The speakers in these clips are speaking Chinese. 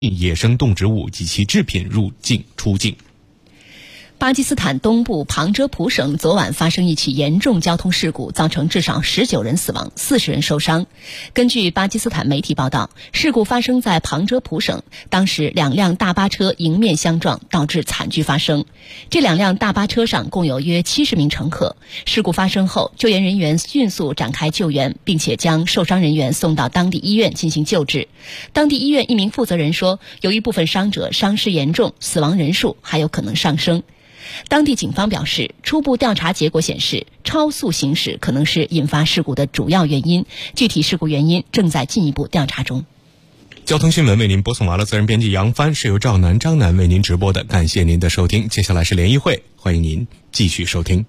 野生动植物及其制品入境出境。 巴基斯坦东部旁遮普省昨晚发生一起严重交通事故，造成至少19人死亡，40人受伤。根据巴基斯坦媒体报道，事故发生在旁遮普省，当时2辆大巴车迎面相撞，导致惨剧发生。这2辆大巴车上共有约70名乘客。事故发生后，救援人员迅速展开救援，并且将受伤人员送到当地医院进行救治。当地医院一名负责人说，由于部分伤者伤势严重，死亡人数还有可能上升。当地警方表示，初步调查结果显示，超速行驶可能是引发事故的主要原因，具体事故原因正在进一步调查中。 交通新闻为您播送完了，责任编辑杨帆，是由赵楠、张楠为您直播的，感谢您的收听。接下来是联谊会，欢迎您继续收听。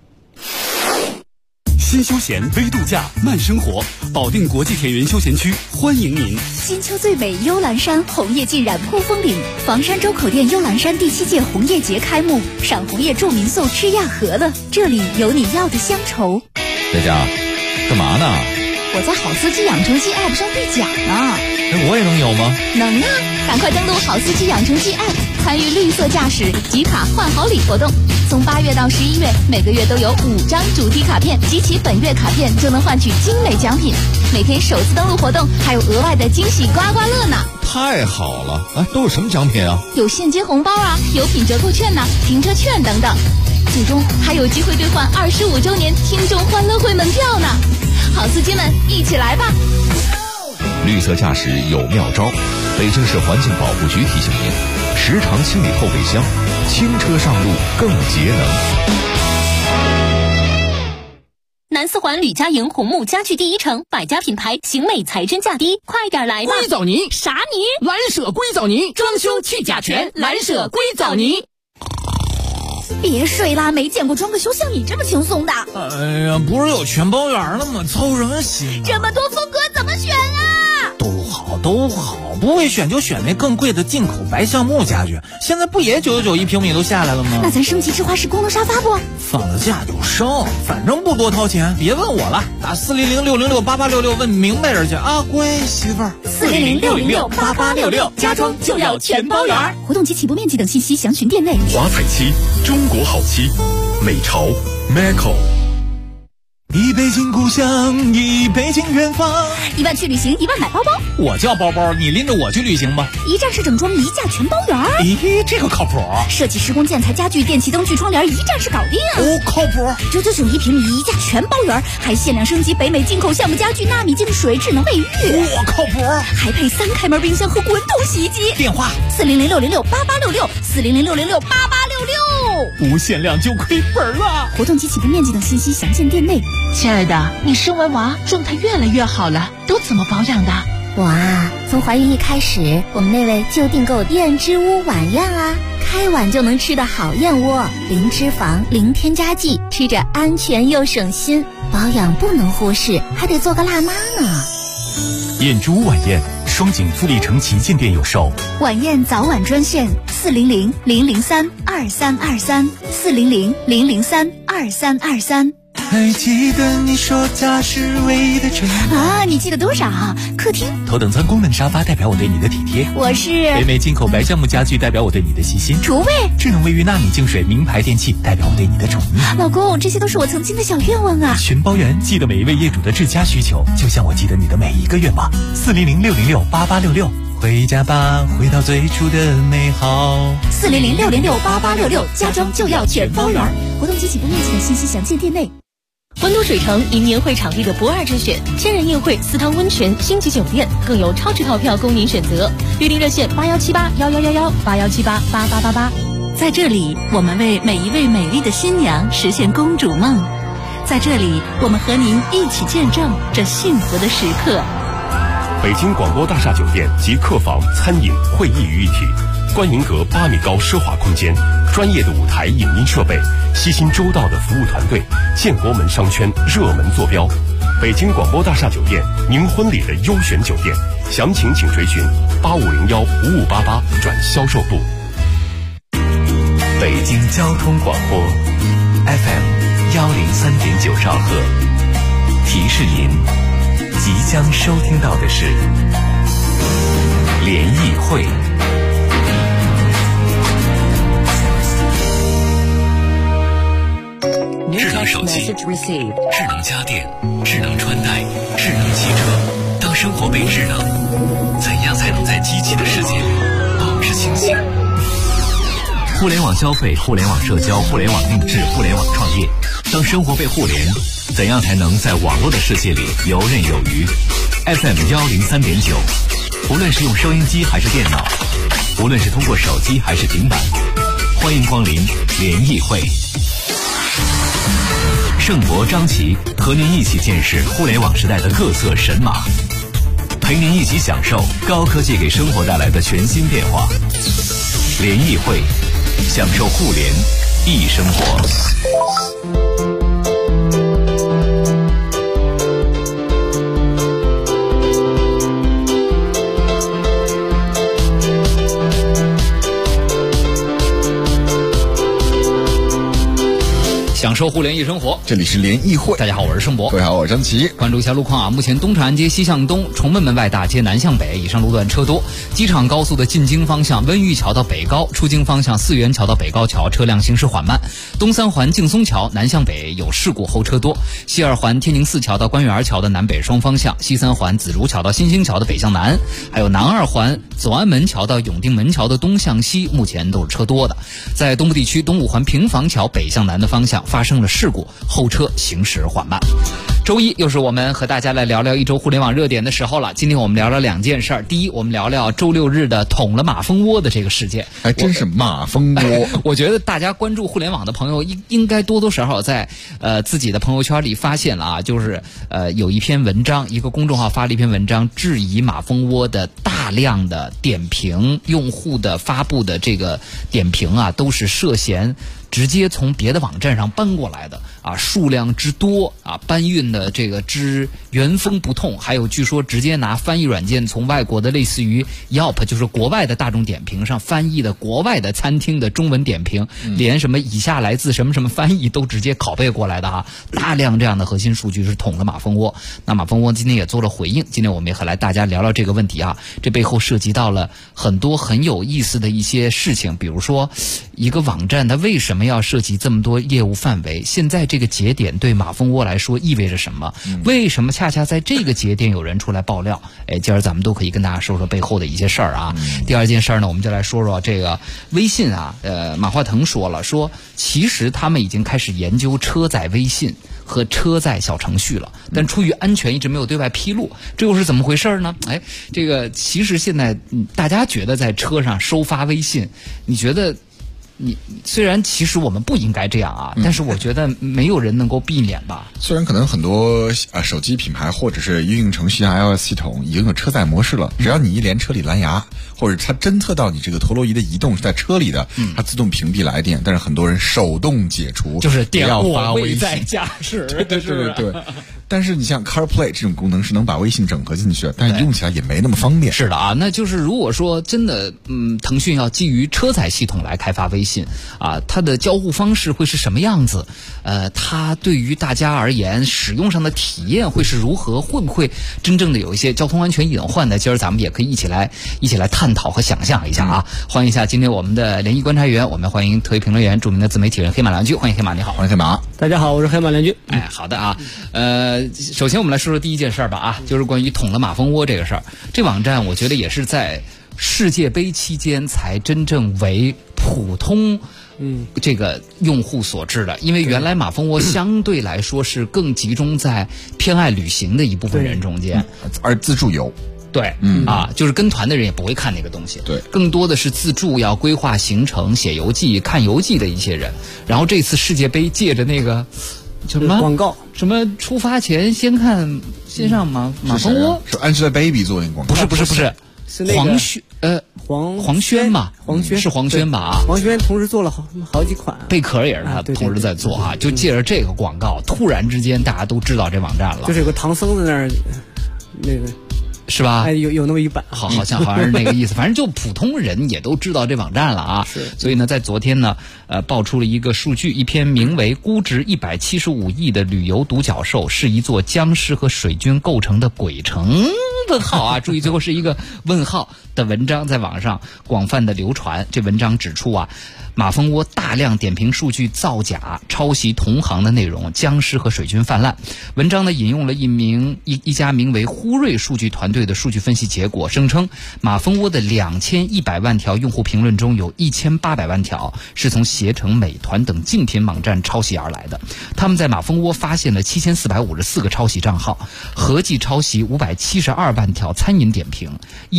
新休闲微度假慢生活，保定国际田园休闲区欢迎您。 金秋最美幽兰山，红叶浸染瀑风岭。房山周口店幽兰山第7届红叶节开幕，赏红叶住民宿吃亚和了，这里有你要的乡愁。 佳佳，干嘛呢？ 我在好司机养成记 App 上兑奖呢。 我也能有吗？ 能啊，赶快登录好司机养成记 App， 参与绿色驾驶集卡换好礼活动。从8月到11月，每个月都有5张主题卡片，集齐本月卡片就能换取精美奖品。每天首次登录活动还有额外的惊喜刮刮乐呢。 太好了！哎，都有什么奖品啊？ 有现金红包啊，有品折扣券呢，停车券等等。最终还有机会兑换25周年听众欢乐会门票呢。好司机们，一起来吧！ 绿色驾驶有妙招，北京市环境保护局提醒您：时常清理后备箱，轻车上路更节能。 南四环吕家营红木家具第一城，百家品牌，型美材真价低，快点来吧！ 硅藻泥啥泥？ 蓝舍硅藻泥，装修去甲醛，蓝舍硅藻泥。 别睡啦，没见过装个修像你这么轻松的。 哎呀，不是有全包圆了吗？操什么心啊？ 这么多风格怎么选啊？ 都好，不会选就选那更贵的进口白橡木家具，现在不也999一平米都下来了吗？ 那咱升级智化式功能沙发不？ 放了假就升，反正不多掏钱，别问我了，打400-606-8866问明白人去啊，乖媳妇儿。 400-606-8866，家装就要全包圆。活动及起步面积等信息详询店内。 华彩漆，中国好漆，美潮 Maco。 一北京故乡，一北京远方。 1万去旅行，1万买包包。 我叫包包，你拎着我去旅行吧。 一站式整装，一价全包圆。 咦，这个靠谱。 设计施工建材家具电器灯具窗帘，一站式搞定。 哦，靠谱。 999一平米，一价全包圆，还限量升级北美进口橡木家具，纳米净水，智能卫浴。 我靠谱。 还配3开门冰箱和滚筒洗衣机。 电话 400-606-8866，400-606-8866。 无限量就亏本了。 活动及起步面积等信息详见店内。 亲爱的，你生完娃状态越来越好了，都怎么保养的？ 我啊，从怀孕一开始，我们那位就订购燕之屋晚宴啊，开碗就能吃的好燕窝，零脂肪，零添加剂，吃着安全又省心，保养不能忽视，还得做个辣妈呢。 燕之屋晚宴，双井富力城旗舰店有售。 晚宴早晚专线400-003-2323，400-003-2323。 还记得你说家是唯一的城啊？你记得多少？客厅头等舱功能沙发代表我对你的体贴， 我是北美进口白橡木家具代表我对你的细心， 厨卫智能卫浴纳米净水名牌电器代表我对你的宠溺。 老公，这些都是我曾经的小愿望啊！ 全包圆，记得每一位业主的至佳需求，就像我记得你的每一个愿望。400-606-8866，回家吧，回到最初的美好。 400-606-8866，家装就要全包圆。活动及起步面积的信息详见店内。 温都水城迎年会场地的不二之选，千人宴会、4汤温泉、星级酒店，更有超值套票供您选择。预订热线81781111，81788888。 在这里，我们为每一位美丽的新娘实现公主梦。在这里，我们和您一起见证这幸福的时刻。 北京广播大厦酒店及客房、餐饮、会议于一体，观云阁8米高奢华空间，专业的舞台影音设备，悉心周到的服务团队，建国门商圈热门坐标。北京广播大厦酒店，您婚礼的优选酒店，详情请垂询8501-5588转销售部。 北京交通广播 FM103.9兆赫，提示您即将收听到的是联谊会。智能手机、智能家电、智能穿戴、智能汽车，当生活被智能，怎样才能在机器的世界里保持清醒？互联网消费、互联网社交、互联网定制、互联网创业，当生活被互联，怎样才能在网络的世界里游刃有余？ FM 103.9，无论是用收音机还是电脑，无论是通过手机还是平板，欢迎光临联谊会。盛博、张琪和您一起见识互联网时代的各色神马，陪您一起享受高科技给生活带来的全新变化。联谊会，享受互联易生活。 享受互联易生活， 这里是联谊会。 大家好，我是盛博。 各位好，我是张琪。 关注一下路况啊，目前东长安街西向东、崇文门外大街南向北以上路段车多，机场高速的进京方向温榆桥到北高，出京方向四元桥到北高桥车辆行驶缓慢。东三环劲松桥南向北有事故，后车多。西二环天宁寺桥到官园桥的南北双方向，西三环紫竹桥到新兴桥的北向南，还有南二环左安门桥到永定门桥的东向西，目前都是车多的。在东部地区，东五环平房桥北向南的方向发生了事故，后车行驶缓慢。周一又是我们和大家来聊聊一周互联网热点的时候了。今天我们聊聊两件事儿。第一，我们聊聊周六日的捅了马蜂窝的这个事件。 还真是马蜂窝。 我觉得大家关注互联网的朋友应该多多少少在自己的朋友圈里发现了啊，就是有一篇文章，一个公众号发了一篇文章，质疑马蜂窝的大量的点评，用户的发布的这个点评啊，都是涉嫌直接从别的网站上搬过来的啊，数量之多啊，搬运的这个之原封不动，还有据说直接拿翻译软件从外国的类似于 Yelp 就是国外的大众点评上翻译的国外的餐厅的中文点评，连什么以下来自什么什么翻译都直接拷贝过来的啊，大量这样的核心数据是捅了马蜂窝。那马蜂窝今天也做了回应，今天我们也和来大家聊聊这个问题啊，这背后涉及到了很多很有意思的一些事情，比如说一个网站它为什么要涉及这么多业务范围？现在这个节点对马蜂窝来说意味着什么？为什么恰恰在这个节点有人出来爆料？今儿咱们都可以跟大家说说背后的一些事儿啊。第二件事儿呢，我们就来说说这个微信啊。马化腾说了，说其实他们已经开始研究车载微信和车载小程序了，但出于安全一直没有对外披露，这又是怎么回事呢？这个其实现在大家觉得在车上收发微信，你觉得？你虽然其实我们不应该这样啊，但是我觉得没有人能够避免吧。 虽然可能很多手机品牌或者是应用程序像 iOS 系统已经有车载模式了，只要你一连车里蓝牙，或者它侦测到你这个陀螺仪的移动是在车里的，它自动屏蔽来电。但是很多人手动解除， 就是点我未在驾驶。 对。但是你像 CarPlay 这种功能是能把微信整合进去的，但是用起来也没那么方便。 是的啊，那就是如果说真的，腾讯要基于车载系统来开发微信啊，它的交互方式会是什么样子？它对于大家而言使用上的体验会是如何？会不会真正的有一些交通安全隐患呢？今儿咱们也可以一起来探讨和想象一下啊！欢迎一下今天我们的联谊观察员，我们欢迎特约评论员、著名的自媒体人黑马良驹，欢迎黑马，你好。 欢迎黑马。 大家好，我是黑马良驹。 好的啊，首先我们来说说第一件事吧啊，就是关于捅了马蜂窝这个事儿。这网站我觉得也是在世界杯期间才真正为普通这个用户所致的，因为原来马蜂窝相对来说是更集中在偏爱旅行的一部分人中间， 而自助游。 对，就是跟团的人也不会看那个东西， 对， 更多的是自助要规划行程、写游记、看游记的一些人。然后这次世界杯借着那个什么广告， 什么出发前先看先上马蜂窝， 是 Angelababy 做的广告， 不是， 是那个黄轩嘛，是黄轩吧？啊， 黄轩同时做了好几款， 贝壳也是他同时在做啊，就借着这个广告，突然之间大家都知道这网站了， 就是有个唐僧在那儿，那个是吧？ 有那么一版， 好像是那个意思。反正就普通人也都知道这网站了啊。 是。 所以呢，在昨天呢，爆出了一个数据，一篇名为《估值175亿的旅游独角兽是一座僵尸和水军构成的鬼城》问号啊，注意最后是一个问号的文章在网上广泛的流传。这文章指出啊，马蜂窝大量点评数据造假，抄袭同行的内容，僵尸和水军泛滥。文章呢引用了一家名为呼瑞数据团队的数据分析结果，声称马蜂窝的2100万条用户评论中有1800万条是从携程、美团等竞品网站抄袭而来的。他们在马蜂窝发现了7454个抄袭账号，合计抄袭572万条餐饮点评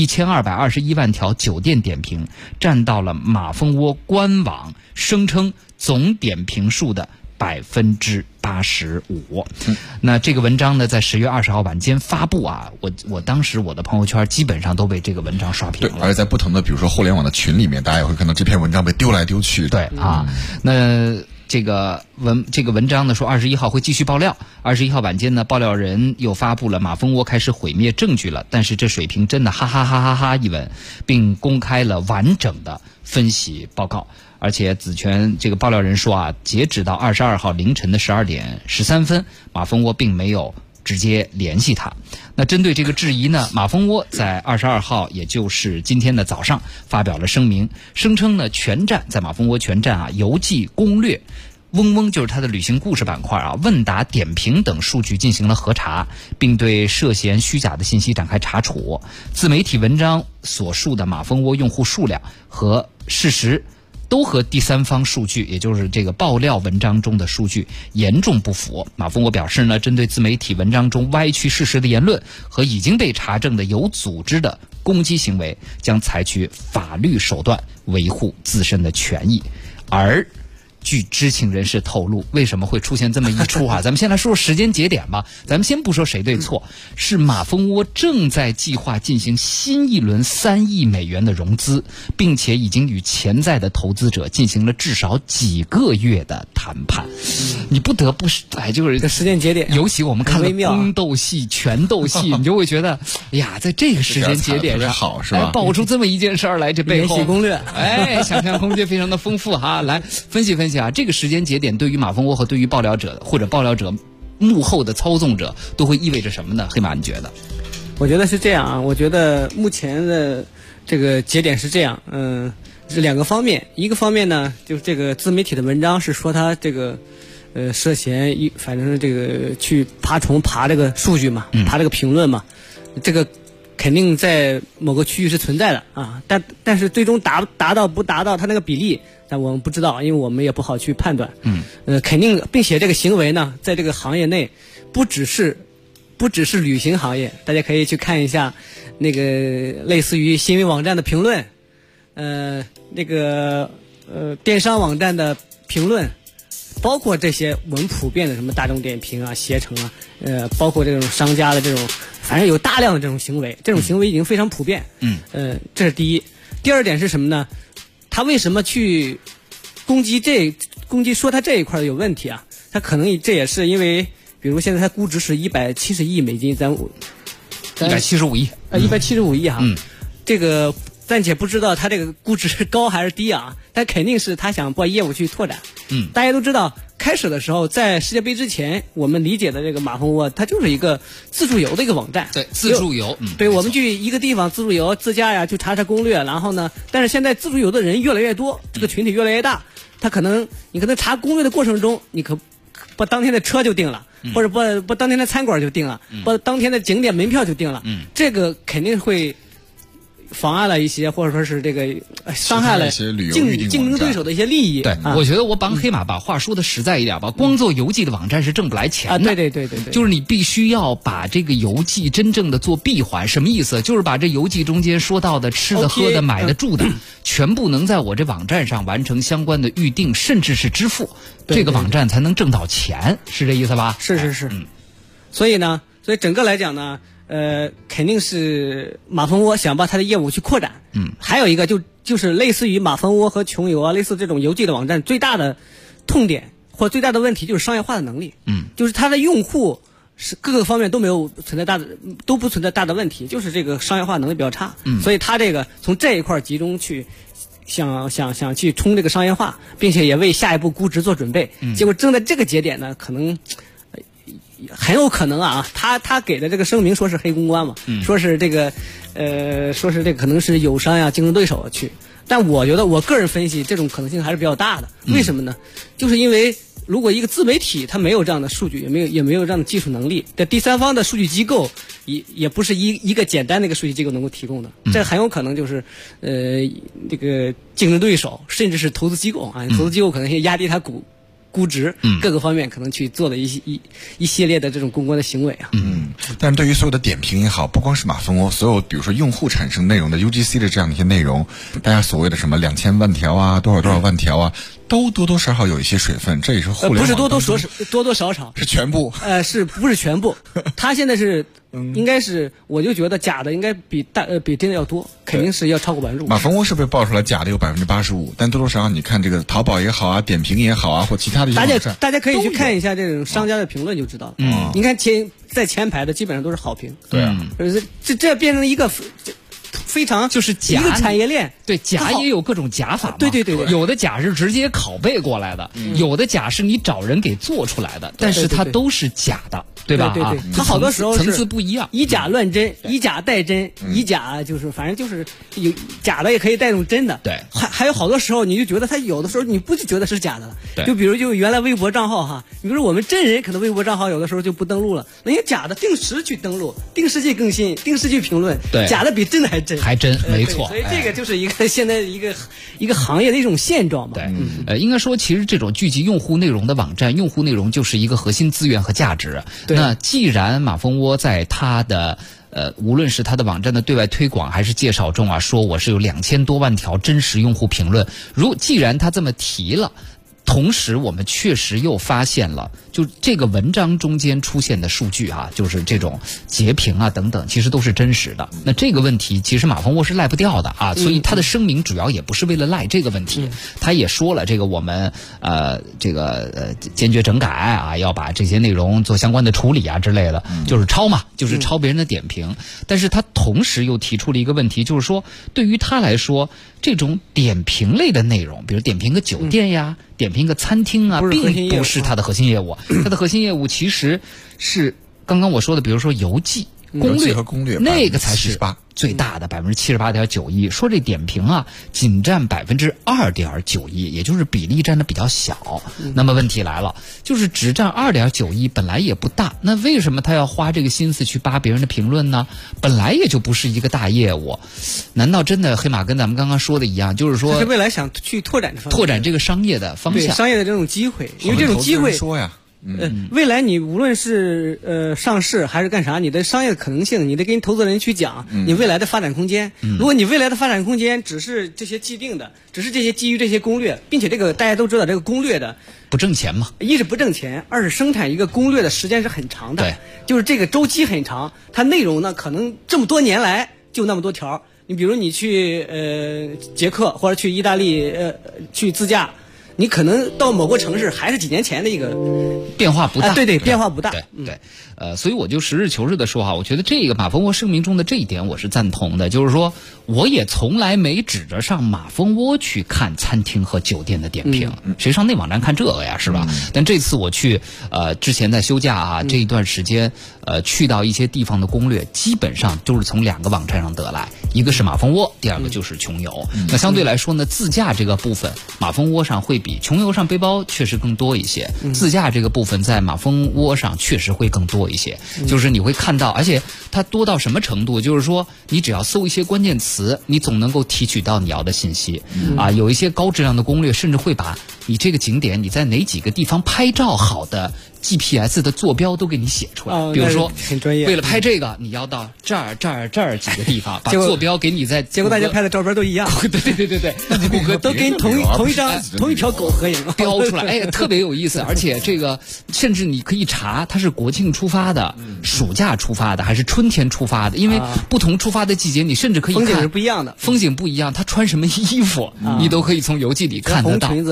，1221万条酒店点评，占到了马蜂窝官网声称总点评数的85%。那这个文章呢，在10月20号晚间发布啊，我当时我的朋友圈基本上都被这个文章刷屏了。 对，而且在不同的比如说互联网的群里面，大家也会看到这篇文章被丢来丢去。 对啊，那这个文章呢说21号会继续爆料。21号晚间呢，爆料人又发布了马蜂窝开始毁灭证据了，但是这水平真的哈哈哈哈哈一文，并公开了完整的分析报告。而且子权这个爆料人说啊，截止到22号凌晨的12点13分，马蜂窝并没有直接联系他。那针对这个质疑呢，马蜂窝在22号，也就是今天的早上发表了声明，声称呢全站在马蜂窝全站啊游记攻略。嗡嗡就是它的旅行故事板块啊，问答、点评等数据进行了核查，并对涉嫌虚假的信息展开查处。自媒体文章所述的马蜂窝用户数量和事实都和第三方数据，也就是这个爆料文章中的数据严重不符。马蜂窝表示呢，针对自媒体文章中歪曲事实的言论和已经被查证的有组织的攻击行为，将采取法律手段维护自身的权益。而据知情人士透露，为什么会出现这么一出啊？咱们先来说说时间节点吧。咱们先不说谁对错，是马蜂窝正在计划进行新一轮3亿美元的融资，并且已经与潜在的投资者进行了至少几个月的谈判。你不得不就是这时间节点， 尤其我们看了宫斗戏、拳斗戏，你就会觉得，哎呀，在这个时间节点上， 好是吧？ 爆出这么一件事儿来，这背后延禧攻略， 想象空间非常的丰富哈。来分析分析啊，这个时间节点对于马蜂窝和对于爆料者或者爆料者幕后的操纵者都会意味着什么呢？黑马，你觉得？ 我觉得是这样啊，我觉得目前的这个节点是这样，是2个方面。一个方面呢，就是这个自媒体的文章是说他这个涉嫌反正这个去爬这个数据嘛，爬这个评论嘛，这个肯定在某个区域是存在的啊，但是最终达到不达到他那个比例，但我们不知道，因为我们也不好去判断。肯定，并且这个行为呢，在这个行业内不只是旅行行业，大家可以去看一下那个类似于新闻网站的评论，那个电商网站的评论，包括这些我们普遍的什么大众点评啊、携程啊，包括这种商家的这种，反正有大量的这种行为，这种行为已经非常普遍。这是第一。第二点是什么呢？他为什么去攻击说他这一块有问题啊？他可能这也是因为，比如现在他估值是170亿美金 175亿 ，175亿哈。这个暂且不知道他这个估值是高还是低啊，但肯定是他想把业务去拓展。大家都知道，开始的时候在世界杯之前，我们理解的这个马蜂窝，它就是一个自助游的一个网站。 对，自助游。 对，我们去一个地方自助游自驾呀，去查攻略，然后呢，但是现在自助游的人越来越多，这个群体越来越大，你可能查攻略的过程中，你可把当天的车就定了，或者把当天的餐馆就定了，把当天的景点门票就定了。这个肯定会妨碍了一些，或者说是这个伤害了竞争对手的一些利益。 对，我觉得我帮黑马把话说的实在一点吧，光做邮寄的网站是挣不来钱的。 对， 就是你必须要把这个邮寄真正的做闭环，什么意思？就是把这邮寄中间说到的吃的、喝的、买的、住的，全部能在我这网站上完成相关的预定，甚至是支付，这个网站才能挣到钱，是这意思吧？ 是。所以整个来讲呢，肯定是马蜂窝想把它的业务去扩展。还有一个就是类似于马蜂窝和穷游啊，类似这种邮寄的网站最大的痛点或最大的问题就是商业化的能力。就是它的用户是各个方面都不存在大的问题，就是这个商业化能力比较差，所以他这个从这一块集中去想去冲这个商业化，并且也为下一步估值做准备，结果正在这个节点呢，可能很有可能啊，他给的这个声明说是黑公关嘛，说是这个可能是友商呀、竞争对手去，但我觉得我个人分析这种可能性还是比较大的，为什么呢？就是因为如果一个自媒体它没有这样的数据，也没有这样的技术能力，在第三方的数据机构也不是一个简单的一个数据机构能够提供的，这很有可能就是这个竞争对手甚至是投资机构啊，投资机构可能会压低它估值，各个方面可能去做的一系列的这种公关的行为啊。 但是对于所有的点评也好，不光是马蜂窝，所有比如说用户产生内容的 UGC 的这样的一些内容，大家所谓的什么2000万条啊，多少万条啊，都多多少少有一些水分，这也是互联网不是多多少少是全部， 是不是全部？它现在是应该是，我就觉得假的应该比真的要多，肯定是要超过50%。 马蜂窝是不是爆出来假的有85%？但多多少少你看这个淘宝也好啊，点评也好啊，或其他的一些网站， 大家可以去看一下这种商家的评论就知道了。你看在前排的基本上都是好评。 对啊， 这变成一个非常就是假一个产业链， 对假也有各种假法嘛， 对， 有的假是直接拷贝过来的，有的假是你找人给做出来的，但是它都是假的，对吧？ 对，它好多时候层次不一样， 以假乱真，以假代真，以假就是反正就是有假的也可以带动真的， 对， 还有好多时候你就觉得它有的时候你不觉得是假的了，就比如原来微博账号哈，比如说我们真人可能微博账号有的时候就不登录了，那些假的定时去登录，定时去更新，定时去评论， 对， 假的比真的还真， 没错。 所以这个就是现在一个行业的一种现状嘛。 对，应该说其实这种聚集用户内容的网站，用户内容就是一个核心资源和价值。那既然马蜂窝在它的无论是它的网站的对外推广还是介绍中啊，说我是有2000多万条真实用户评论，既然他这么提了。同时，我们确实又发现了，就这个文章中间出现的数据啊，就是这种截屏啊等等，其实都是真实的。那这个问题，其实马蜂窝是赖不掉的啊，所以他的声明主要也不是为了赖这个问题，他也说了，这个我们坚决整改啊，要把这些内容做相关的处理啊之类的，就是抄嘛，就是抄别人的点评。但是他同时又提出了一个问题，就是说，对于他来说，这种点评类的内容，比如点评个酒店呀。点评个餐厅啊，并不是它的核心业务。它的核心业务其实是刚刚我说的，比如说游记、 攻略， 那个才是最大的78.91%。说这点评啊，仅占2.91%，也就是比例占的比较小。那么问题来了，就是只占2.91%，本来也不大，那为什么他要花这个心思去扒别人的评论呢？本来也就不是一个大业务，难道真的黑马跟咱们刚刚说的一样，就是说， 这是未来想去拓展这个商业的方向， 对商业的这种机会，因为这种机会说呀。 未来你无论是上市还是干啥，你的商业的可能性，你得跟投资人去讲你未来的发展空间。如果你未来的发展空间只是这些既定的，只是这些基于这些攻略，并且这个大家都知道这个攻略的不挣钱嘛， 一是不挣钱，二是生产一个攻略的时间是很长的， 对， 就是这个周期很长，它内容呢可能这么多年来就那么多条。你比如你去捷克或者去意大利去自驾。你可能到某个城市还是几年前的一个变化不大， 对，变化不大， 对，所以我就实事求是的说哈，我觉得这个马蜂窝声明中的这一点我是赞同的，就是说我也从来没指着上马蜂窝去看餐厅和酒店的点评，谁上那网站看这个呀，是吧？但这次我去之前在休假啊这一段时间去到一些地方的攻略，基本上都是从2个网站上得来，一个是马蜂窝，第二个就是穷游。那相对来说呢，自驾这个部分马蜂窝上会比穷游上背包确实更多一些，自驾这个部分在马蜂窝上确实会更多一些，就是你会看到，而且它多到什么程度，就是说你只要搜一些关键词，你总能够提取到你要的信息啊。有一些高质量的攻略甚至会把你这个景点你在哪几个地方拍照好的GPS 的坐标都给你写出来，比如说很专业， 为了拍这个你要到这儿几个地方，把坐标给你在， 结果大家拍的照片都一样， 对，谷歌都跟同一条狗合影标出来，特别有意思。而且这个甚至你可以查它是国庆出发的、暑假出发的还是春天出发的，因为不同出发的季节你甚至可以看风景是不一样的， 风景不一样，他穿什么衣服你都可以从游记里看得到， 红裙子还是这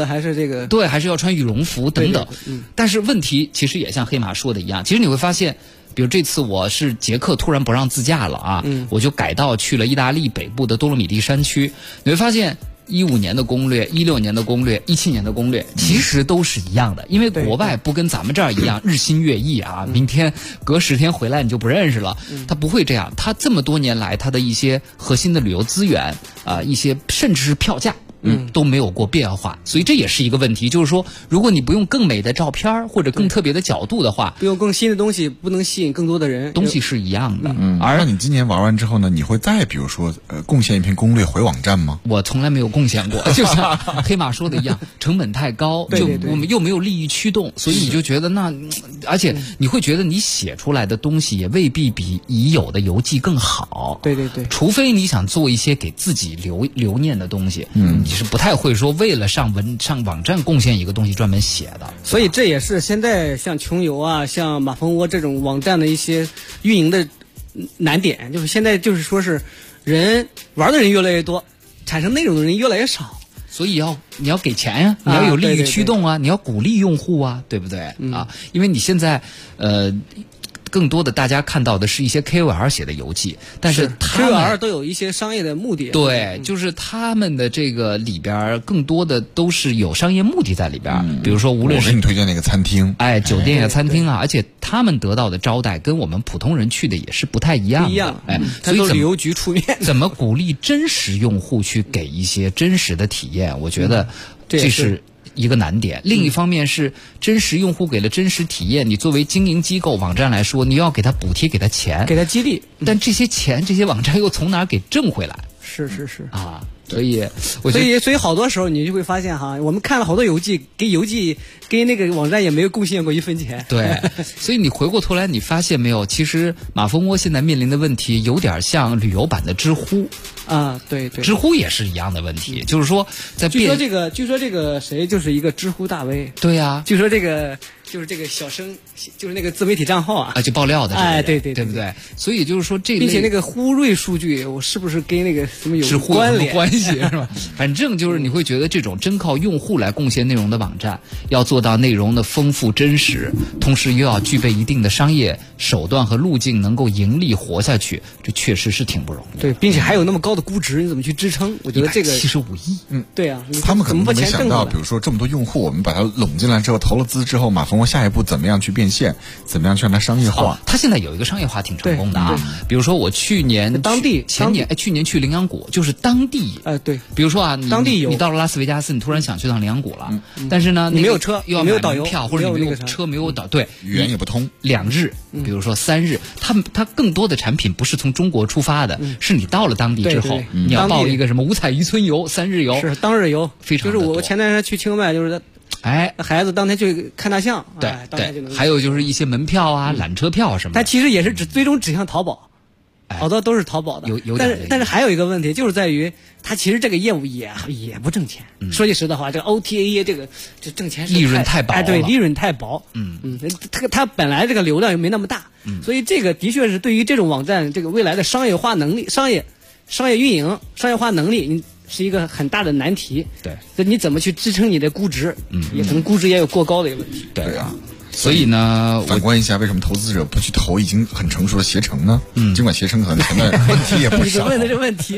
这个对，还是要穿羽绒服等等。 对但是问题其实也像黑马说的一样，其实你会发现，比如这次我是捷克突然不让自驾了啊，我就改道去了意大利北部的多洛米蒂山区，你会发现。15年的攻略、16年的攻略、17年的攻略，其实都是一样的，因为国外不跟咱们这儿一样日新月异啊，明天隔10天回来你就不认识了，他不会这样，他这么多年来他的一些核心的旅游资源一些甚至是票价。都没有过变化，所以这也是一个问题。就是说，如果你不用更美的照片或者更特别的角度的话， 不用更新的东西，不能吸引更多的人。 东西是一样的。 而你今年玩完之后呢，你会再比如说贡献一篇攻略回网站吗？ 我从来没有贡献过，就像黑马说的一样，成本太高，就我们又没有利益驱动，所以你就觉得那，而且你会觉得你写出来的东西也未必比已有的游记更好。 对， 除非你想做一些给自己留念的东西，你是不太会说为了上网站贡献一个东西专门写的。 所以这也是现在像穷游啊、像马蜂窝这种网站的一些运营的难点，就是现在就是说是人玩的人越来越多，产生内容的人越来越少。 所以你要给钱呀，你要有利益驱动啊，你要鼓励用户啊，对不对啊？因为你现在更多的大家看到的是一些 KOL 写的游记，但是他们 KOL 都有一些商业的目的。 对，就是他们的这个里边更多的都是有商业目的在里边。比如说，无论是我给你推荐那个餐厅， 酒店呀、餐厅啊，而且他们得到的招待跟我们普通人去的也是不太一样的。 所以旅游局出面， 怎么鼓励真实用户去给一些真实的体验？我觉得这是一个难点。另一方面是真实用户给了真实体验，你作为经营机构网站来说，你要给他补贴，给他钱， 给他激励， 但这些钱这些网站又从哪儿给挣回来？ 是啊，所以好多时候你就会发现哈，我们看了好多游记，给那个网站也没有贡献过1分钱。 对，所以你回过头来，你发现没有？其实马蜂窝现在面临的问题有点像旅游版的知乎啊，对， 知乎也是一样的问题，就是说据说这个谁就是一个知乎大 V。 对呀， 据说这个就是这个小生，就是那个自媒体账号啊， 就爆料的， 对不对？所以就是说并且那个呼瑞数据，我是不是跟那个什么有关系是吧？反正就是你会觉得这种真靠用户来贡献内容的网站，要做到内容的丰富真实，同时又要具备一定的商业手段和路径，能够盈利活下去，这确实是挺不容易。 对，并且还有那么高的估值，你怎么去支撑？我觉得这个 175亿， 对啊， 他们可能没想到，比如说这么多用户，我们把它拢进来之后，投了资之后，马蜂窝下一步怎么样去变现，怎么样去让它商业化？ 它现在有一个商业化挺成功的啊，比如说我去年去羚羊谷，就是当地对， 比如说啊， 当地你到了拉斯维加斯，你突然想去趟羚羊谷了，但是呢， 你没有车， 又要没有导游票，或者你没有车，没有导，对， 语言也不通 ，2日，比如说3日，它更多的产品不是从中国出发的，是你到了当地之后，你要报一个什么五彩渔村游3日游， 是当日游， 非常就是我前段时间去清迈，就是孩子当天去看大象， 对，还有就是一些门票啊、缆车票什么的， 它其实也是最终指向淘宝。好多都是淘宝的，但是还有一个问题，就是在于它其实这个业务也不挣钱。说句实在话，这个 OTA 这挣钱利润太薄了， 对，利润太薄。它本来这个流量又没那么大，所以这个的确是对于这种网站这个未来的商业化能力、商业运营、商业化能力，是一个很大的难题。 对， 那你怎么去支撑你的估值？也可能估值也有过高的一个问题。 对啊。 所以呢， 反观一下，为什么投资者不去投已经很成熟的携程呢？尽管携程可能存在问题也不少。 你问的这问题，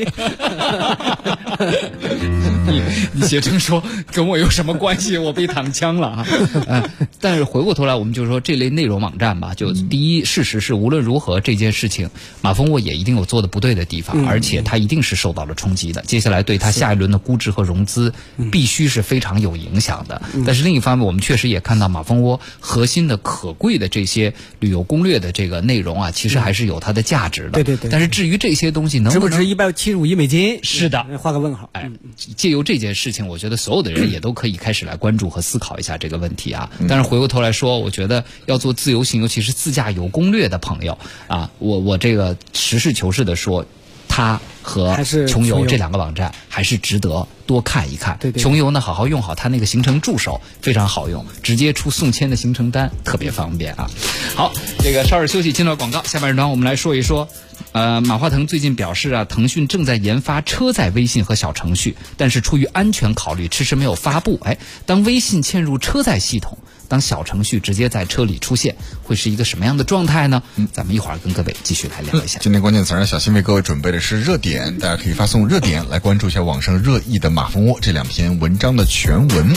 你携程说跟我有什么关系？我被躺枪了啊！但是回过头来，我们就说这类内容网站吧，就第一，事实是无论如何这件事情，马蜂窝也一定有做的不对的地方，而且它一定是受到了冲击的。接下来对它下一轮的估值和融资，必须是非常有影响的。但是另一方面，我们确实也看到马蜂窝核心的可贵的这些旅游攻略的这个内容啊，其实还是有它的价值的。 对。 但是至于这些东西能不能值175亿美金？ 是的， 画个问号。 借由这件事情，我觉得所有的人也都可以开始来关注和思考一下这个问题啊。但是回过头来说，我觉得要做自由行，尤其是自驾游攻略的朋友啊，我这个实事求是的说，它和穷游这2个网站还是值得多看一看。 对， 穷游呢，好好用好它那个行程助手，非常好用，直接出送签的行程单，特别方便啊。好，这个稍事休息，进到广告，下半时段我们来说一说马化腾最近表示啊，腾讯正在研发车载微信和小程序，但是出于安全考虑，迟迟没有发布。当微信嵌入车载系统，当小程序直接在车里出现，会是一个什么样的状态呢？咱们一会儿跟各位继续来聊一下。 今天关键词呢，小新为各位准备的是热点，大家可以发送热点来关注一下网上热议的马蜂窝这2篇文章的全文。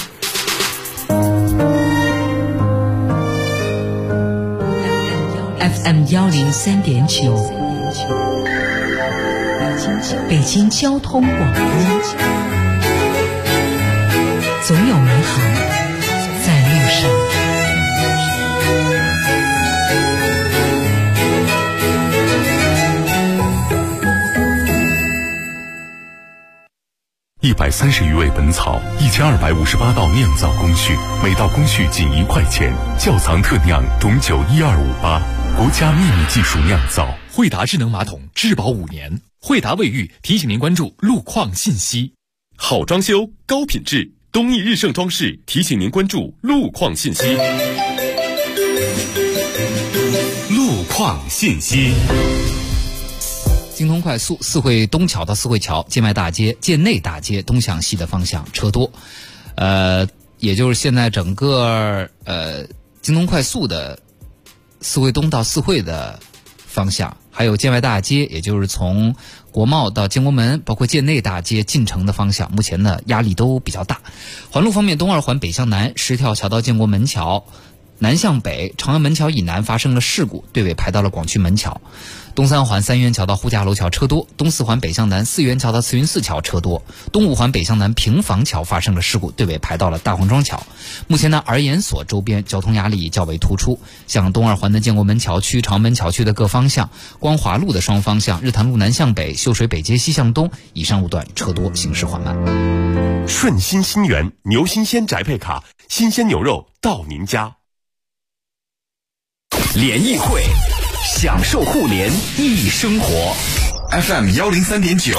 FM 103.9，北京交通广播，总有美好在路上。 130余味本草，1258道酿造工序，每道工序仅1块钱。窖藏特酿董酒1258，国家秘密技术酿造。 惠达智能马桶质保5年。惠达卫浴提醒您关注路况信息。 好装修高品质，东义日盛装饰提醒您关注路况信息。路况信息。 京通快速四惠东桥到四惠桥、建外大街、建内大街东向西的方向车多，也就是现在整个京通快速的四惠东到四惠的方向，还有建外大街，也就是从国贸到建国门，包括建内大街进城的方向，目前呢压力都比较大。环路方面，东二环北向南石跳桥到建国门桥，南向北长安门桥以南发生了事故，队尾排到了广渠门桥。东三环三元桥到呼家楼桥车多，东四环北向南四元桥到慈云寺桥车多，东五环北向南平房桥发生了事故，队尾排到了大黄庄桥。目前呢，儿研所周边交通压力较为突出，像东二环的建国门桥区、长安门桥区的各方向，光华路的双方向、日坛路南向北、秀水北街西向东以上路段车多，行驶缓慢。 顺心新源牛新鲜宅配卡，新鲜牛肉到您家。联谊会，享受互联易生活。 FM 103.9，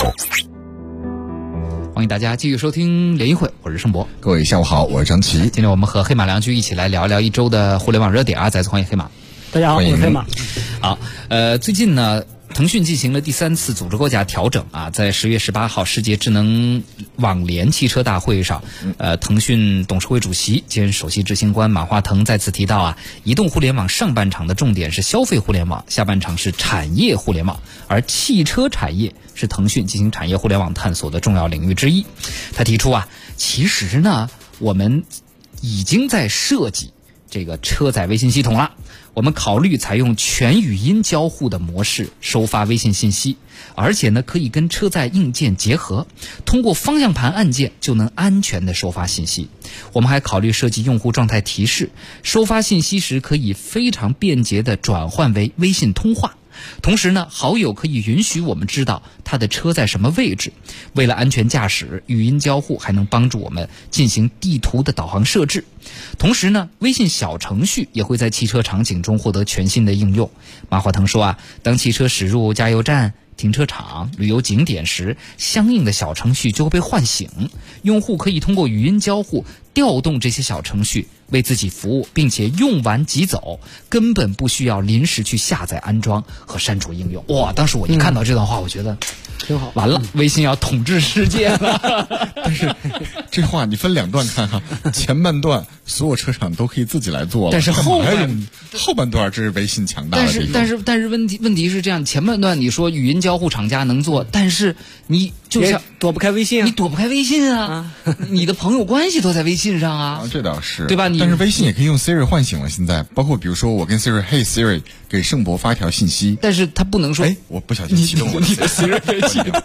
欢迎大家继续收听联谊会，我是盛博。 各位下午好，我是张琪。 今天我们和黑马良驹一起来聊一聊一周的互联网热点啊！再次欢迎黑马。 大家好，我是黑马。 好，最近呢，腾讯进行了第3次组织构架调整啊，在10月18号世界智能网联汽车大会上，腾讯董事会主席兼首席执行官马化腾再次提到啊，移动互联网上半场的重点是消费互联网，下半场是产业互联网，而汽车产业是腾讯进行产业互联网探索的重要领域之一。他提出啊，其实呢，我们已经在设计这个车载微信系统了。我们考虑采用全语音交互的模式收发微信信息，而且呢可以跟车载硬件结合，通过方向盘按键就能安全的收发信息。我们还考虑设计用户状态提示，收发信息时可以非常便捷的转换为微信通话。同时呢，好友可以允许我们知道他的车在什么位置。为了安全驾驶，语音交互还能帮助我们进行地图的导航设置。同时呢，微信小程序也会在汽车场景中获得全新的应用。马化腾说啊，当汽车驶入加油站、停车场、旅游景点时，相应的小程序就会被唤醒，用户可以通过语音交互调动这些小程序为自己服务，并且用完即走，根本不需要临时去下载安装和删除应用。哇，当时我一看到这段话，我觉得挺好， 完了，微信要统治世界了。 但是这话你分2段看哈，前半段所有车厂都可以自己来做了， 但是后半段这是微信强大的地方。 但是问题是这样，前半段你说语音交互厂家能做，但是你就像躲不开微信啊， 你躲不开微信啊，你的朋友关系都在微信上啊， 这倒是对吧？ 但是微信也可以用 Siri 唤醒了，现在包括比如说我跟 Siri， 嘿 Siri 给盛博发一条信息， 但是他不能说， 我不小心启动我的 Siri 可以启动。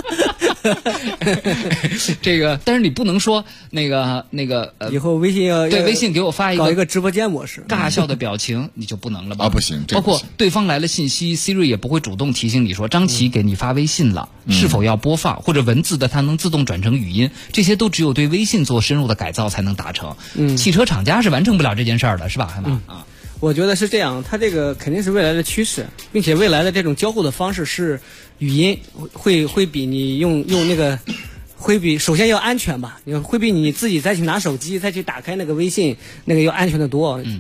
这个，但是你不能说那个以后微信要对微信给我发搞一个直播间模式， 尬笑的表情你就不能了吧？ 不行， 包括对方来了信息 ，Siri 也不会主动提醒你说张琪给你发微信了，是否要播放，或者文字的它能自动转成语音，这些都只有对微信做深入的改造才能达成。汽车厂家是完成不了这件事儿的，是吧？海马啊。 我觉得是这样，它这个肯定是未来的趋势，并且未来的这种交互的方式是语音，会比你用那个，会比首先要安全吧，会比你自己再去拿手机再去打开那个微信那个要安全的多。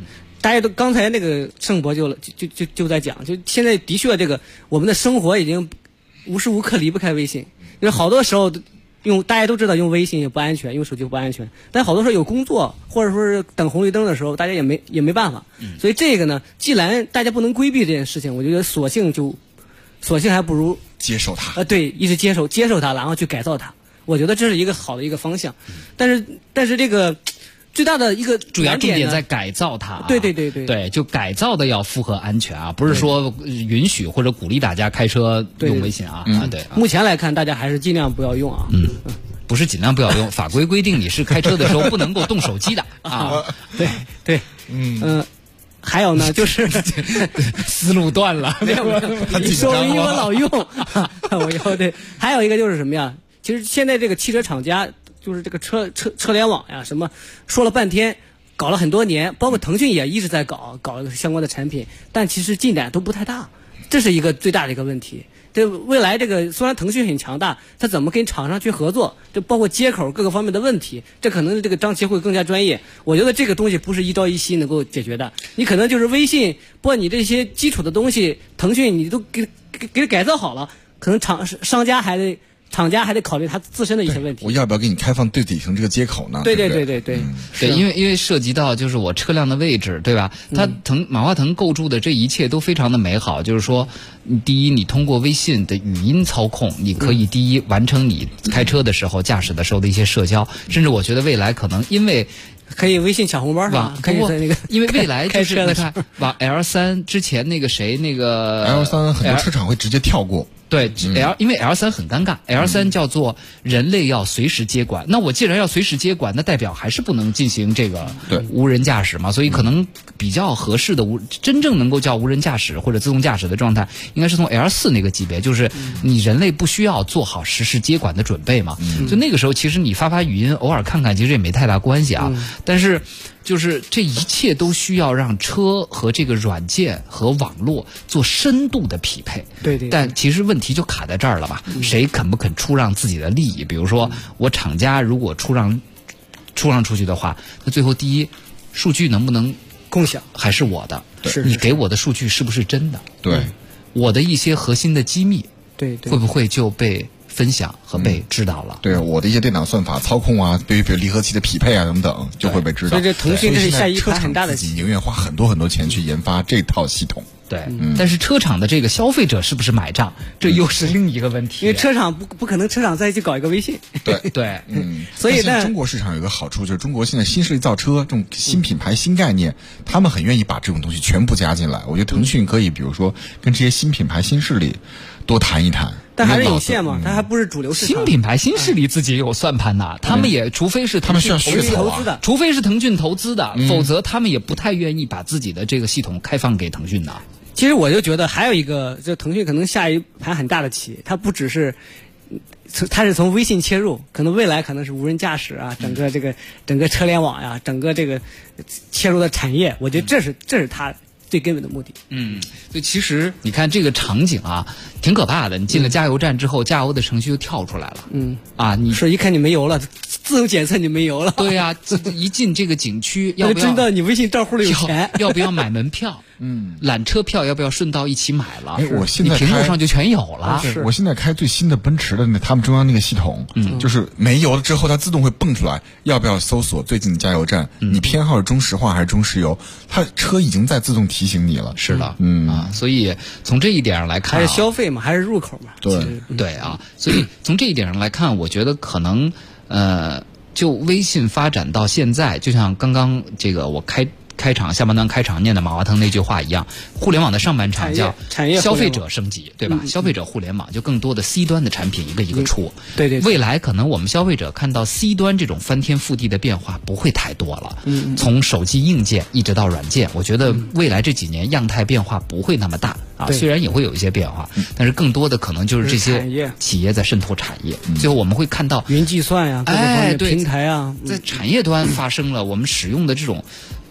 大家都刚才那个盛博就在讲，就现在的确这个我们的生活已经无时无刻离不开微信，就是好多时候大家都知道用微信也不安全，用手机不安全，但好多时候有工作或者说是等红绿灯的时候，大家也没办法。所以这个呢，既然大家不能规避这件事情，我觉得索性还不如接受它。 对，一直接受它，然后去改造它。我觉得这是一个好的一个方向。但是这个最大的一个主要重点在改造它。 对， 就改造的要符合安全啊，不是说允许或者鼓励大家开车用微信啊。对。 目前来看，大家还是尽量不要用啊。 不是尽量不要用，法规规定你是开车的时候不能够动手机的啊。 对。还有呢，就是思路断了。 没有，你说因为我老用，我以后对。还有一个就是什么呀？其实现在这个汽车厂家就是这个车联网呀，什么说了半天，搞了很多年，包括腾讯也一直在搞相关的产品，但其实进展都不太大，这是一个最大的一个问题。这未来这个虽然腾讯很强大，它怎么跟厂商去合作，就包括接口各个方面的问题，这可能这个张琪会更加专业。我觉得这个东西不是一朝一夕能够解决的，你可能就是微信，包括你这些基础的东西，腾讯你都给改造好了，可能厂家还得考虑他自身的一些问题。 我要不要给你开放最底层这个接口呢？ 对， 因为涉及到就是我车辆的位置，对吧？马化腾构筑的这一切都非常的美好，就是说，第一，你通过微信的语音操控，你可以第一完成你开车的时候、驾驶的时候的一些社交，甚至我觉得未来可能因为。 可以微信抢红包是吧？可以在那个， 因为未来就是你看，往 L3 之前那个谁那个 L3 很多车厂会直接跳过。 对因为 L3 很尴尬，L3 叫做人类要随时接管。那我既然要随时接管，那代表还是不能进行这个无人驾驶嘛，所以可能比较合适的真正能够叫无人驾驶或者自动驾驶的状态，应该是从 L4 那个级别，就是你人类不需要做好实时接管的准备嘛。就那个时候，其实你发语音，偶尔看看，其实也没太大关系啊。但是就是这一切都需要让车和这个软件和网络做深度的匹配。 对。 但其实问题就卡在这儿了吧？谁肯不肯出让自己的利益？比如说我厂家如果出让出去的话，那最后第一，数据能不能共享还是我的？ 是你给我的数据是不是真的？ 对， 我的一些核心的机密， 对， 会不会就被分享和被知道了？ 对，我的一些电脑算法操控啊，比如离合器的匹配啊等等，就会被知道。 所以这腾讯这是下一盘很大的棋，宁愿花很多钱去研发这套系统。 对，但是车厂的这个消费者是不是买账，这又是另一个问题。 因为车厂不可能车厂再去搞一个微信。 对， 所以中国市场有个好处，就是中国现在新势力造车，这种新品牌、新概念，他们很愿意把这种东西全部加进来。我觉得腾讯可以，比如说跟这些新品牌、新势力多谈一谈。 但还是有限嘛，它还不是主流市场。 新品牌、新势力自己也有算盘呐，他们也除非是他们需要投资的， 除非是腾讯投资的，否则他们也不太愿意把自己的这个系统开放给腾讯的。 其实我就觉得还有一个，就腾讯可能下一盘很大的棋，它不只是，它是从微信切入，可能未来可能是无人驾驶啊，整个车联网呀，整个这个切入的产业，我觉得这是它最根本的目的。 所以其实你看这个场景啊，挺可怕的。你进了加油站之后，加油的程序就跳出来了。你是一看你没油了，自动检测你没油了。 对呀，一进这个景区，要不要知道你微信账户里有钱？ 要不要买门票？缆车票要不要顺道一起买了？ 我现在屏幕上就全有了。 我现在开最新的奔驰的他们中央那个系统，就是没油了之后，它自动会蹦出来，要不要搜索最近的加油站？你偏好是中石化还是中石油？它车已经在自动提醒你了。 是的，所以从这一点上来看， 还是消费嘛，还是入口嘛？ 对啊，所以从这一点上来看，我觉得可能就微信发展到现在，就像刚刚这个我开场下半段开场念的马化腾那句话一样，互联网的上半场叫消费者升级，对吧？消费者互联网就更多的 C 端的产品一个一个出。 对。 未来可能我们消费者看到 C 端这种翻天覆地的变化不会太多了。从手机硬件一直到软件，我觉得未来这几年样态变化不会那么大啊，虽然也会有一些变化，但是更多的可能就是这些企业在渗透产业。最后我们会看到云计算呀，各个方面的平台啊， 在产业端发生了我们使用的这种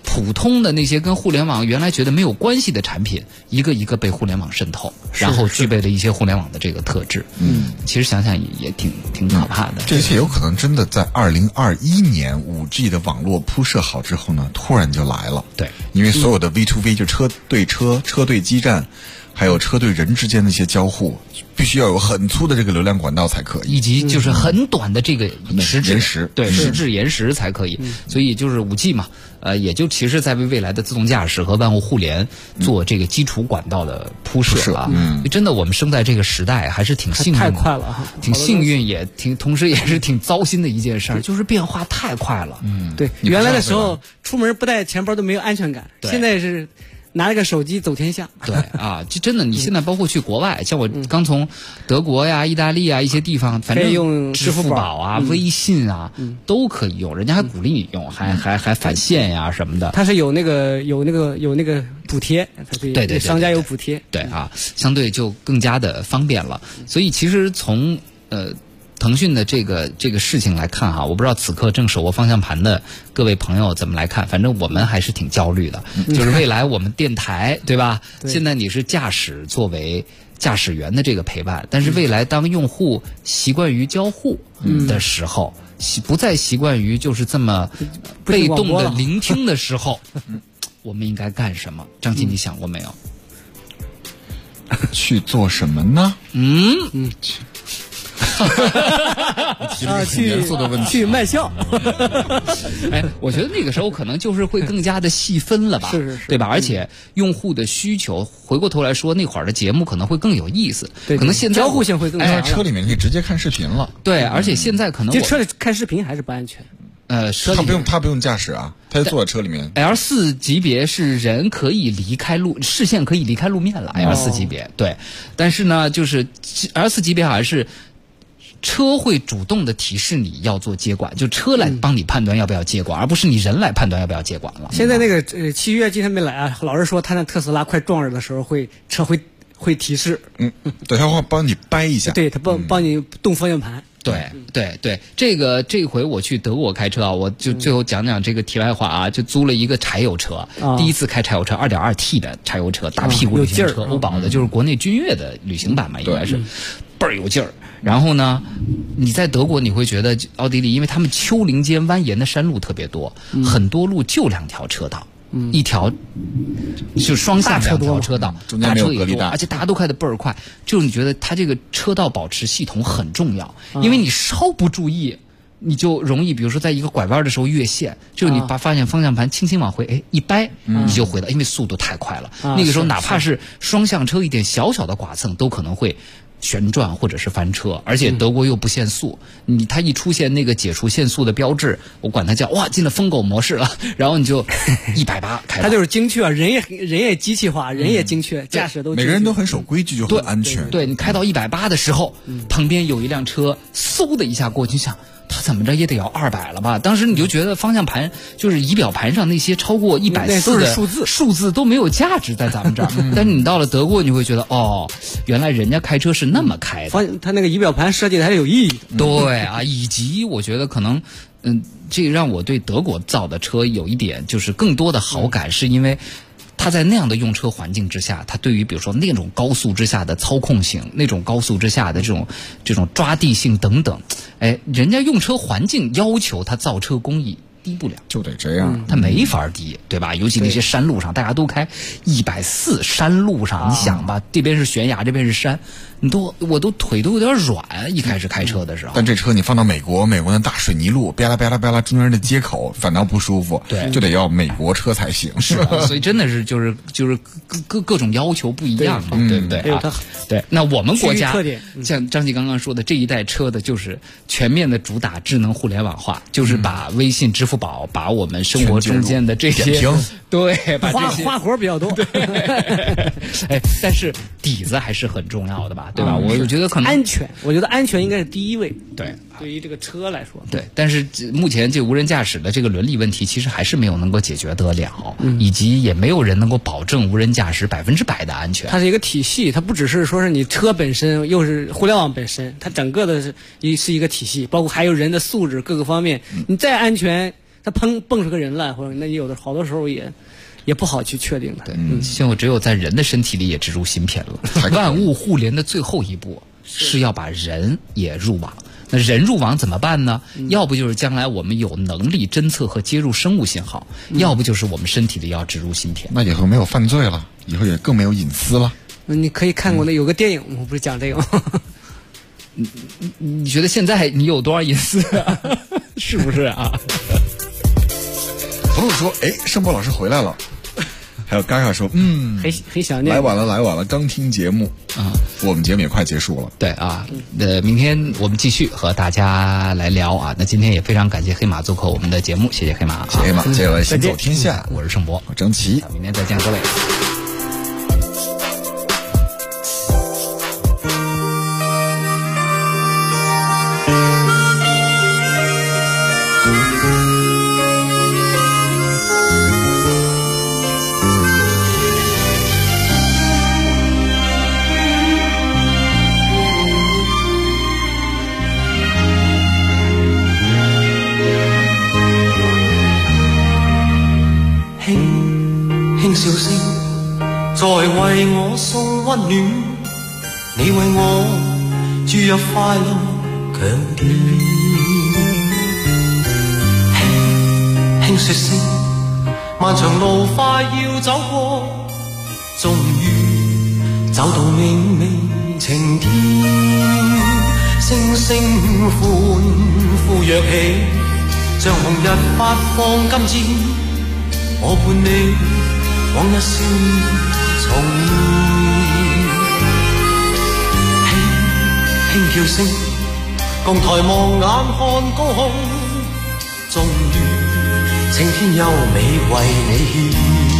普通的那些跟互联网原来觉得没有关系的产品，一个一个被互联网渗透，然后具备了一些互联网的这个特质。其实想想也挺可怕的。 这些有可能真的在2021年5G 的网络铺设好之后呢，突然就来了。 对， 因为所有的 V2V 就车对车、车对基站，还有车对人之间的一些交互，必须要有很粗的这个流量管道才可以， 以及就是很短的这个时延时， 对，时至延时才可以。所以就是5G 嘛，也就其实在为未来的自动驾驶和万物互联做这个基础管道的铺设啊。真的，我们生在这个时代还是挺幸运的， 太快了哈， 挺幸运，也同时也是挺糟心的一件事儿，就是变化太快了。 对，原来的时候出门不带钱包都没有安全感，现在是拿了个手机走天下。 对啊，就真的，你现在包括去国外，像我刚从德国呀、意大利啊一些地方，反正用支付宝啊、微信啊都可以用，人家还鼓励你用，还返现呀什么的。 它是有那个补贴， 对， 商家有补贴。 对啊，相对就更加的方便了。所以其实从腾讯的这个事情来看哈，我不知道此刻正手握方向盘的各位朋友怎么来看，反正我们还是挺焦虑的。就是未来我们电台对吧？现在你是驾驶作为驾驶员的这个陪伴，但是未来当用户习惯于交互的时候，不再习惯于就是这么被动的聆听的时候，我们应该干什么？张琪，你想过没有？ 去做什么呢？提了一个很严肃的问题， 去卖笑。 我觉得那个时候可能就是会更加的细分了吧， 是， 对吧？而且用户的需求，回过头来说，那会儿的节目可能会更有意思， 对， 可能现在交互性会更强。 车里面可以直接看视频了， 对，而且现在可能这车里看视频还是不安全。 他不用驾驶啊，他就坐在车里面。 L4 级别是人可以离开视线可以离开路面了，L4 级别对，但是呢，就是 L4 级别好像是车会主动的提示你要做接管，就车来帮你判断要不要接管，而不是你人来判断要不要接管了。 现在那个7月今天没来啊，老是说他那特斯拉快撞人的时候车会提示， 对，他会帮你掰一下， 对，他帮你动方向盘。 对，这回我去德国开车啊，我就最后讲讲这个题外话啊，就租了一个柴油车，第一次开柴油车2.2T 的柴油车，大屁股旅行车，欧宝的，就是国内君越的旅行版嘛，应该是倍儿有劲儿。然后呢，你在德国你会觉得奥地利，因为他们丘陵间蜿蜒的山路特别多，很多路就2条车道。一条就双向2条车道， 中间没有隔离带， 而且大家都开得倍儿快。就是你觉得它这个车道保持系统很重要，因为你稍不注意，你就容易，比如说在一个拐弯的时候越线，就你发现方向盘轻轻往回一掰，你就回到，因为速度太快了。那个时候哪怕是双向车一点小小的剐蹭都可能会旋转或者是翻车，而且德国又不限速，它一出现那个解除限速的标志，我管它叫哇进了疯狗模式了，然后你就180开。 它就是精确，人也机器化，人也精确，驾驶都精确， 每个人都很守规矩，就很安全。 对，你开到180的时候，旁边有一辆车嗖的一下过去，想他怎么着也得要200了吧？当时你就觉得方向盘就是仪表盘上那些超过140的数字都没有价值在咱们这儿。但是你到了德国，你会觉得原来人家开车是那么开的。 他那个仪表盘设计的还是有意义。 对啊，以及我觉得可能这个让我对德国造的车有一点就是更多的好感，是因为它在那样的用车环境之下，它对于比如说那种高速之下的操控性，那种高速之下的这种抓地性等等，人家用车环境要求它造车工艺低不了， 就得这样， 它没法低，对吧？尤其那些山路上，大家都开140，山路上，你想吧，这边是悬崖，这边是山，我都腿都有点软，一开始开车的时候。 但这车你放到美国那大水泥路，吧啦吧啦吧啦，中间的接口反倒不舒服， 对， 就得要美国车才行。 是的，所以真的是就是各种要求不一样嘛，对不对啊？对，那我们国家像张琪刚刚说的，这一代车的就是全面的主打智能互联网化，就是把微信、支付宝，把我们生活中间的这些对，把这些花活比较多， 对，但是底子还是很重要的吧，对吧？我觉得可能安全，我觉得安全应该是第一位。 对， 对于这个车来说， 对，但是目前这无人驾驶的这个伦理问题，其实还是没有能够解决得了，以及也没有人能够保证无人驾驶100%的安全。 它是一个体系，它不只是说是你车本身，又是互联网本身，它整个的是一个体系，包括还有人的素质各个方面。你再安全， 它蹦出个人来，或者那有的好多时候也不好去确定的。 对，现在只有在人的身体里也植入芯片了。万物互联的最后一步是要把人也入网。那人入网怎么办呢？要不就是将来我们有能力侦测和接入生物信号，要不就是我们身体里要植入芯片。 那以后没有犯罪了，以后也更没有隐私了。 你可以看过那有个电影，我不是讲这个吗？ 你觉得现在你有多少隐私啊？是不是啊？ 朋友说：“哎，盛波老师回来了。”还有嘎嘎说：“ 很想念。” 来晚了，刚听节目啊，我们节目也快结束了。 对啊，明天我们继续和大家来聊啊。那今天也非常感谢黑马做客我们的节目，谢谢黑马， 谢谢黑马，接下来行走天下， 我是盛博， 我张琪， 明天再见，各位。 笑聲在為我送溫暖，你為我注入快樂強電。輕輕說聲，漫長路快要走過，終於走到明媚晴天。星星歡呼躍起，像紅日發放金箭，我伴你往日少年重現，輕叫聲，共抬望眼看高空，終於青天優美為你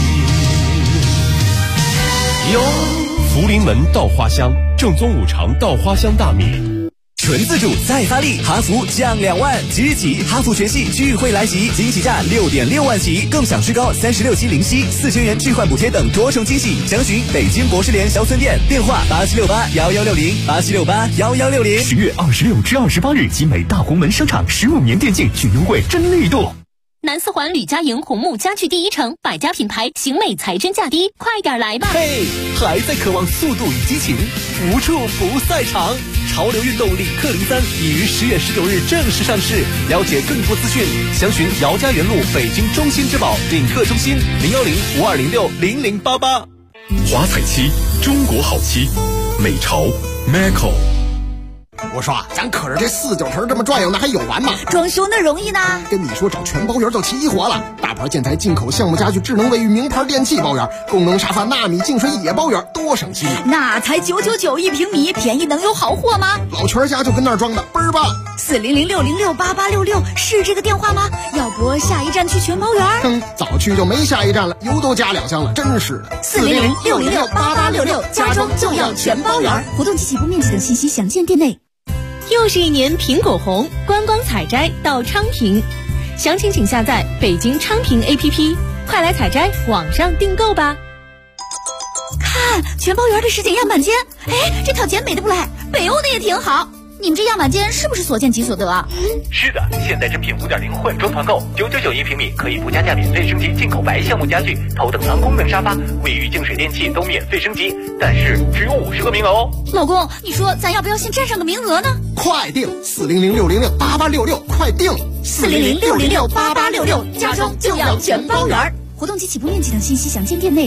獻。 福临门稻花香，正宗五常稻花香大米。 纯自主再发力，哈弗降2万，即日起哈弗全系聚会来袭，惊喜价6.6万起，更享最高36期零息，4000元置换补贴等多重惊喜。详询北京博士联销村店，电话87681160，87681160。 10月26至28日，集美大红门商场15年电竞群优惠真力度。 南四环吕家营红木家具第一城，百家品牌，行美才真价低，快点来吧！ 嘿，还在渴望速度与激情，无处不赛场。潮流运动领克03已于10月19日正式上市，了解更多资讯，详询姚家园路北京中心之宝领克中心010-5206-0088。 华彩漆，中国好漆，美潮 Macco。 我说啊，咱可是这49城这么转悠，那还有完吗？ 装修那容易呢。 跟你说，找全包园就齐活了。大牌建材、进口项目家具、智能卫浴、名牌电器包园，功能沙发、纳米净水也包园，多省心。 那才999一平米，便宜能有好货吗？ 老全家就跟那儿装的，倍儿棒。 400-606-8866是这个电话吗？要不下一站去全包园？ 早去就没下一站了，油都加2箱了，真是的。 400-606-8866，家装就要全包园。活动及起步面积等信息详见店内。 又是一年苹果红，观光采摘到昌平，详情请下载北京昌平 APP， 快来采摘，网上订购吧。 看全包园的实景样板间，哎，这套剪美的不赖，北欧的也挺好。你们这样板间是不是所见即所得啊？ 是的，现在正品5.0混装团购，999一平米，可以不加价免费升级进口白橡木家具、头等舱功能沙发、卫浴净水电器都免费升级，但是只有50个名额哦。 老公，你说咱要不要先占上个名额呢？ 快订400-606-8866，快订 400-606-8866，家装就要全包园。活动及起步面积等信息详见店内。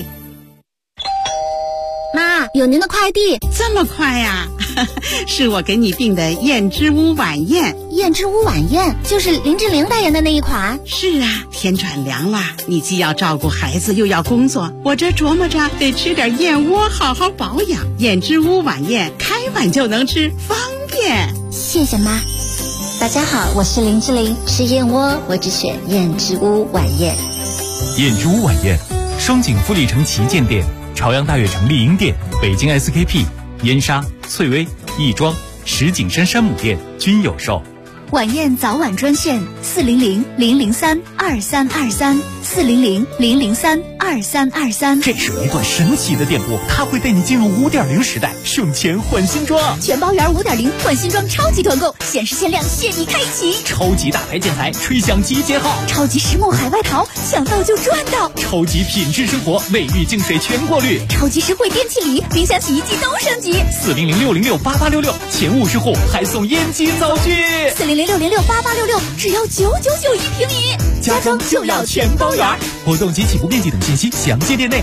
妈，有您的快递。 这么快呀？是我给你订的燕之屋晚宴。 燕之屋晚宴就是林志玲代言的那一款。 是啊，天转凉了，你既要照顾孩子又要工作，我这琢磨着得吃点燕窝好好保养。燕之屋晚宴开碗就能吃，方便。 谢谢妈。 大家好，我是林志玲，吃燕窝我只选燕之屋晚宴。 燕之屋晚宴，双井富力城旗舰店、朝阳大悦城丽婴店、北京 SKP、燕莎、翠微、亦庄、石景山山姆店均有售。 晚宴早晚专线400-003-2288 2323，400-003-2323。 这是一段神奇的电波，它会带你进入5.0时代，省钱换新装。 全包圆5.0换新装超级团购，限时限量，谢你开启。 超级大牌建材，吹响集结号。 超级实木海外淘，想到就赚到。 超级品质生活，卫浴净水全过滤。 超级实惠电器礼，冰箱洗衣机都升级。 400-606-8866，前50户还送烟机灶具。 400-606-8866，只要999一平米， 家装就要全包圆。活动及起步面积等信息详见店内。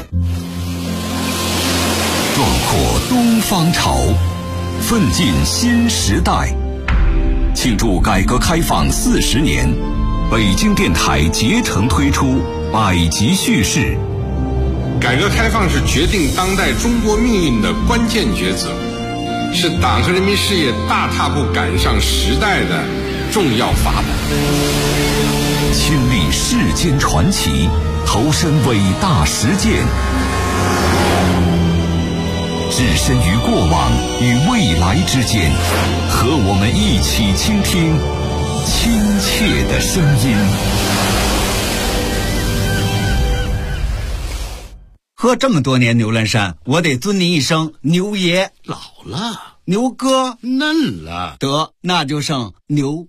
壮阔东方潮，奋进新时代。庆祝改革开放40年，北京电台竭诚推出百集叙事。 改革开放是决定当代中国命运的关键抉择，是党和人民事业大踏步赶上时代的重要法宝。 亲历世间传奇，投身伟大实践，置身于过往与未来之间，和我们一起倾听亲切的声音。 喝这么多年牛栏山，我得尊您一声牛爷。 老了， 牛哥嫩了， 得那就剩牛